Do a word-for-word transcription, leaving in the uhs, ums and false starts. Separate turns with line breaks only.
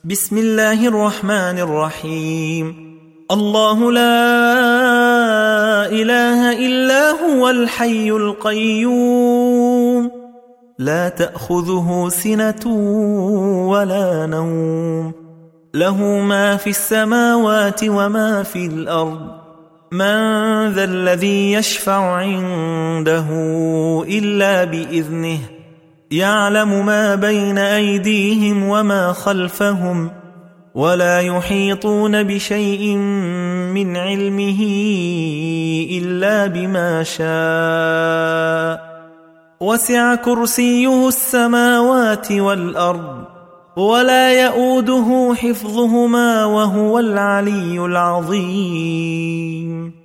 بسم الله الرحمن الرحيم. الله لا إله إلا هو الحي القيوم لا تأخذه سنة ولا نوم له ما في السماوات وما في الأرض من ذا الذي يشفع عنده إلا بإذنه يعلم ما بين أيديهم وما خلفهم ولا يحيطون بشيء من علمه إلا بما شاء وسع كرسيه السماوات والأرض ولا يؤوده حفظهما وهو العلي العظيم.